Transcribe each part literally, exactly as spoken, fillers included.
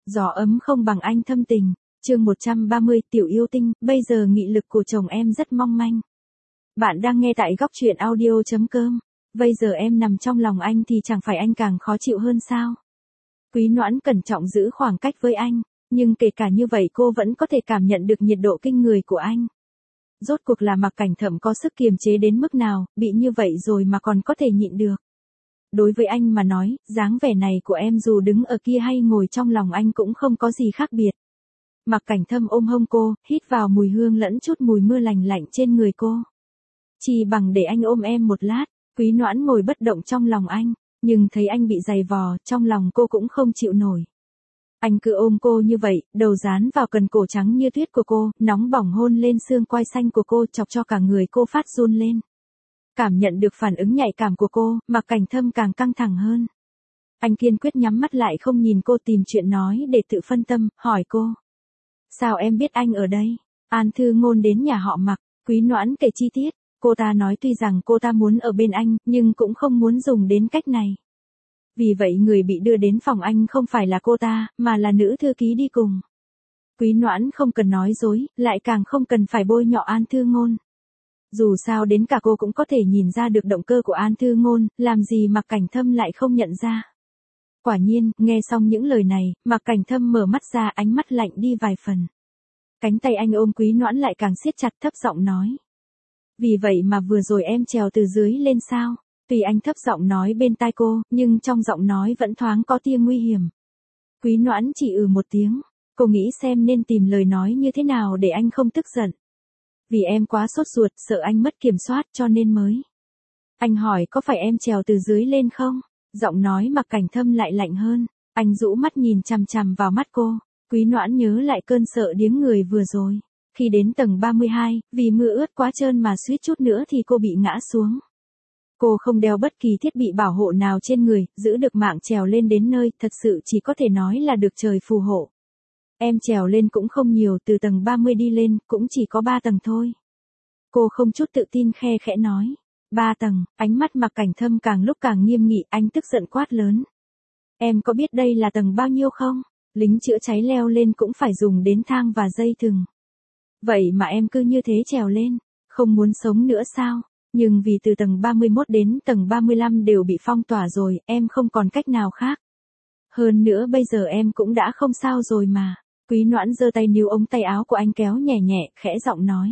Gió ấm không bằng anh thâm tình. Chương một trăm ba mươi, tiểu yêu tinh, bây giờ nghị lực của chồng em rất mong manh. Bạn đang nghe tại góc truyện audio chấm com. Bây giờ em nằm trong lòng anh thì chẳng phải anh càng khó chịu hơn sao? Quý Noãn cẩn trọng giữ khoảng cách với anh, nhưng kể cả như vậy cô vẫn có thể cảm nhận được nhiệt độ kinh người của anh. Rốt cuộc là Mạc Cảnh Thậm có sức kiềm chế đến mức nào, bị như vậy rồi mà còn có thể nhịn được. Đối với anh mà nói, dáng vẻ này của em dù đứng ở kia hay ngồi trong lòng anh cũng không có gì khác biệt. Mạc Cảnh Thâm ôm hông cô, hít vào mùi hương lẫn chút mùi mưa lành lạnh trên người cô. Chỉ bằng để anh ôm em một lát. Quý Noãn ngồi bất động trong lòng anh, nhưng thấy anh bị giày vò, trong lòng cô cũng không chịu nổi. Anh cứ ôm cô như vậy, đầu dán vào cần cổ trắng như tuyết của cô, nóng bỏng hôn lên xương quai xanh của cô, chọc cho cả người cô phát run lên. Cảm nhận được phản ứng nhạy cảm của cô, Mạc Cảnh Thâm càng căng thẳng hơn. Anh kiên quyết nhắm mắt lại không nhìn cô, tìm chuyện nói để tự phân tâm, hỏi cô. Sao em biết anh ở đây? An Thư Ngôn đến nhà họ Mạc. Quý Noãn kể chi tiết. Cô ta nói tuy rằng cô ta muốn ở bên anh, nhưng cũng không muốn dùng đến cách này. Vì vậy người bị đưa đến phòng anh không phải là cô ta, mà là nữ thư ký đi cùng. Quý Noãn không cần nói dối, lại càng không cần phải bôi nhọ An Thư Ngôn. Dù sao đến cả cô cũng có thể nhìn ra được động cơ của An Thư Ngôn, làm gì Mạc Cảnh Thâm lại không nhận ra. Quả nhiên, nghe xong những lời này, Mạc Cảnh Thâm mở mắt ra, ánh mắt lạnh đi vài phần. Cánh tay anh ôm Quý Noãn lại càng siết chặt, thấp giọng nói. Vì vậy mà vừa rồi em trèo từ dưới lên sao? Tuy anh thấp giọng nói bên tai cô, nhưng trong giọng nói vẫn thoáng có tia nguy hiểm. Quý Noãn chỉ ừ một tiếng, cô nghĩ xem nên tìm lời nói như thế nào để anh không tức giận. Vì em quá sốt ruột, sợ anh mất kiểm soát cho nên mới. Anh hỏi có phải em trèo từ dưới lên không? Giọng nói Mạc Cảnh Thâm lại lạnh hơn, anh rũ mắt nhìn chằm chằm vào mắt cô. Quý Noãn nhớ lại cơn sợ điếng người vừa rồi. Khi đến tầng ba mươi hai, vì mưa ướt quá trơn mà suýt chút nữa thì cô bị ngã xuống. Cô không đeo bất kỳ thiết bị bảo hộ nào trên người, giữ được mạng trèo lên đến nơi, thật sự chỉ có thể nói là được trời phù hộ. Em trèo lên cũng không nhiều, từ tầng ba mươi đi lên, cũng chỉ có ba tầng thôi. Cô không chút tự tin khe khẽ nói. Ba tầng, ánh mắt Mạc Cảnh Thâm càng lúc càng nghiêm nghị, anh tức giận quát lớn. Em có biết đây là tầng bao nhiêu không? Lính chữa cháy leo lên cũng phải dùng đến thang và dây thừng. Vậy mà em cứ như thế trèo lên, không muốn sống nữa sao? Nhưng vì từ tầng ba mươi mốt đến tầng ba mươi lăm đều bị phong tỏa rồi, em không còn cách nào khác. Hơn nữa bây giờ em cũng đã không sao rồi mà. Quý Noãn giơ tay níu ống tay áo của anh kéo nhẹ nhẹ, khẽ giọng nói.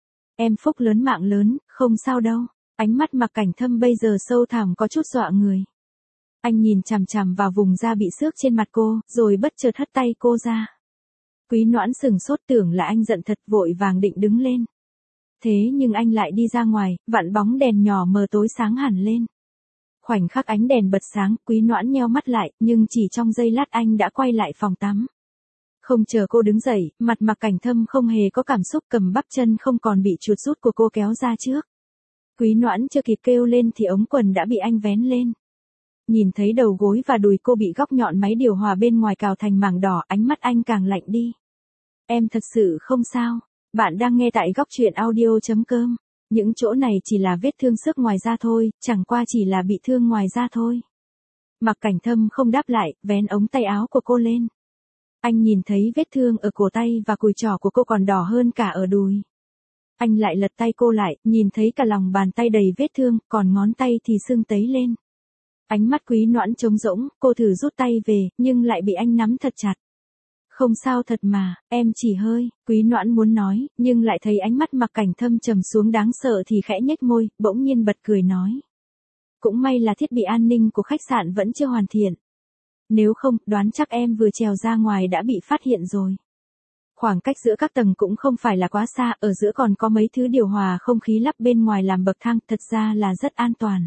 Em phúc lớn mạng lớn, không sao đâu. Ánh mắt Mạc Cảnh Thâm bây giờ sâu thẳm có chút dọa người. Anh nhìn chằm chằm vào vùng da bị xước trên mặt cô, rồi bất chợt hất tay cô ra. Quý Noãn sừng sốt tưởng là anh giận thật, vội vàng định đứng lên. Thế nhưng anh lại đi ra ngoài, vặn bóng đèn nhỏ mờ tối sáng hẳn lên. Khoảnh khắc ánh đèn bật sáng, Quý Noãn nheo mắt lại, nhưng chỉ trong giây lát anh đã quay lại phòng tắm. Không chờ cô đứng dậy, mặt Mạc Cảnh Thâm không hề có cảm xúc, cầm bắp chân không còn bị chuột rút của cô kéo ra trước. Quý Noãn chưa kịp kêu lên thì ống quần đã bị anh vén lên. Nhìn thấy đầu gối và đùi cô bị góc nhọn máy điều hòa bên ngoài cào thành mảng đỏ, ánh mắt anh càng lạnh đi. Em thật sự không sao. Bạn đang nghe tại góc truyện audio chấm com. Những chỗ này chỉ là vết thương xước ngoài da thôi, chẳng qua chỉ là bị thương ngoài da thôi. Mạc Cảnh Thâm không đáp lại, vén ống tay áo của cô lên. Anh nhìn thấy vết thương ở cổ tay và cùi trỏ của cô còn đỏ hơn cả ở đùi. Anh lại lật tay cô lại, nhìn thấy cả lòng bàn tay đầy vết thương, còn ngón tay thì sưng tấy lên. Ánh mắt Quý Noãn trống rỗng, cô thử rút tay về, nhưng lại bị anh nắm thật chặt. Không sao thật mà, em chỉ hơi, Quý Noãn muốn nói, nhưng lại thấy ánh mắt Mạc Cảnh Thâm trầm xuống đáng sợ thì khẽ nhếch môi, bỗng nhiên bật cười nói. Cũng may là thiết bị an ninh của khách sạn vẫn chưa hoàn thiện. Nếu không, đoán chắc em vừa trèo ra ngoài đã bị phát hiện rồi. Khoảng cách giữa các tầng cũng không phải là quá xa, ở giữa còn có mấy thứ điều hòa không khí lắp bên ngoài làm bậc thang, thật ra là rất an toàn.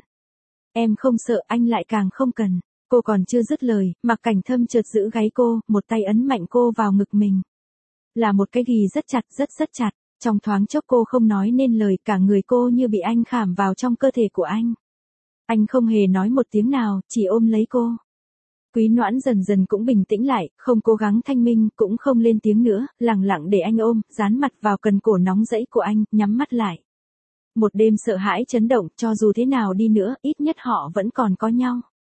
Em không sợ, anh lại càng không cần. Cô còn chưa dứt lời, Mạc Cảnh Thâm chợt giữ gáy cô, một tay ấn mạnh cô vào ngực mình. Là một cái ghì rất chặt, rất rất chặt. Trong thoáng chốc cô không nói nên lời, cả người cô như bị anh khảm vào trong cơ thể của anh. Anh không hề nói một tiếng nào, chỉ ôm lấy cô. Quý Noãn dần dần cũng bình tĩnh lại, không cố gắng thanh minh, cũng không lên tiếng nữa, lặng lặng để anh ôm, dán mặt vào cần cổ nóng rẫy của anh, nhắm mắt lại. Một đêm sợ hãi chấn động, cho dù thế nào đi nữa, ít nhất họ vẫn còn có nhau.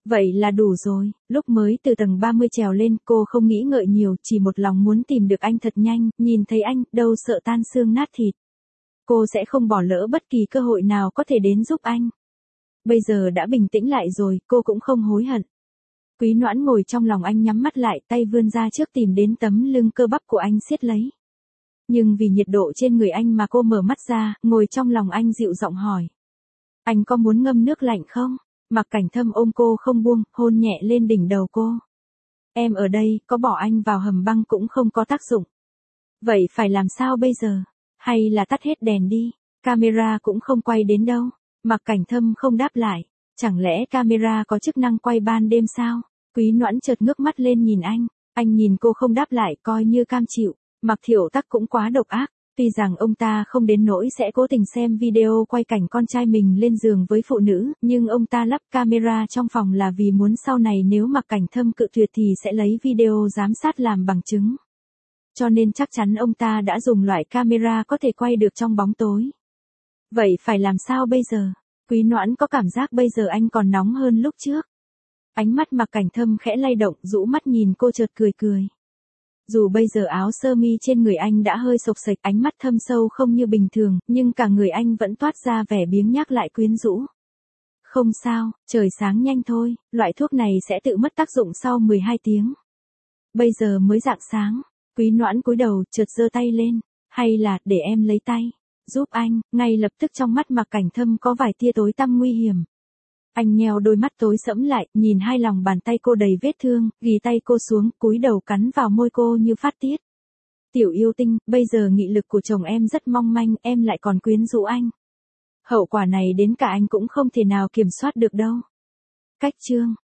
Vậy là đủ rồi, lúc mới từ tầng ba mươi trèo lên cô không nghĩ ngợi nhiều, chỉ một lòng muốn tìm được anh thật nhanh, nhìn thấy anh, đâu sợ tan xương nát thịt. Cô sẽ không bỏ lỡ bất kỳ cơ hội nào có thể đến giúp anh. Bây giờ đã bình tĩnh lại rồi, cô cũng không hối hận. Quý Noãn ngồi trong lòng anh nhắm mắt lại, tay vươn ra trước tìm đến tấm lưng cơ bắp của anh siết lấy. Nhưng vì nhiệt độ trên người anh mà cô mở mắt ra, ngồi trong lòng anh dịu giọng hỏi. Anh có muốn ngâm nước lạnh không? Mạc Cảnh Thâm ôm cô không buông, hôn nhẹ lên đỉnh đầu cô. Em ở đây, có bỏ anh vào hầm băng cũng không có tác dụng. Vậy phải làm sao bây giờ? Hay là tắt hết đèn đi? Camera cũng không quay đến đâu. Mạc Cảnh Thâm không đáp lại. Chẳng lẽ camera có chức năng quay ban đêm sao? Quý Noãn chợt ngước mắt lên nhìn anh. Anh nhìn cô không đáp lại, coi như cam chịu. Mạc Thiệu Tắc cũng quá độc ác. Tuy rằng ông ta không đến nỗi sẽ cố tình xem video quay cảnh con trai mình lên giường với phụ nữ, nhưng ông ta lắp camera trong phòng là vì muốn sau này nếu Mạc Cảnh Thâm cự tuyệt thì sẽ lấy video giám sát làm bằng chứng. Cho nên chắc chắn ông ta đã dùng loại camera có thể quay được trong bóng tối. Vậy phải làm sao bây giờ? Quý Noãn có cảm giác bây giờ anh còn nóng hơn lúc trước. Ánh mắt Mạc Cảnh Thâm khẽ lay động, rũ mắt nhìn cô chợt cười cười. Dù bây giờ áo sơ mi trên người anh đã hơi xộc xệch, ánh mắt thâm sâu không như bình thường, nhưng cả người anh vẫn toát ra vẻ biếng nhác lại quyến rũ. Không sao, trời sáng nhanh thôi, loại thuốc này sẽ tự mất tác dụng sau mười hai tiếng. Bây giờ mới rạng sáng, Quý Noãn cúi đầu, chợt giơ tay lên, hay là để em lấy tay, giúp anh. Ngay lập tức trong mắt Mạc Cảnh Thâm có vài tia tối tăm nguy hiểm. Anh nheo đôi mắt tối sẫm lại, nhìn hai lòng bàn tay cô đầy vết thương, ghi tay cô xuống, cúi đầu cắn vào môi cô như phát tiết. Tiểu yêu tinh, bây giờ nghị lực của chồng em rất mong manh, em lại còn quyến rũ anh. Hậu quả này đến cả anh cũng không thể nào kiểm soát được đâu. Cách chương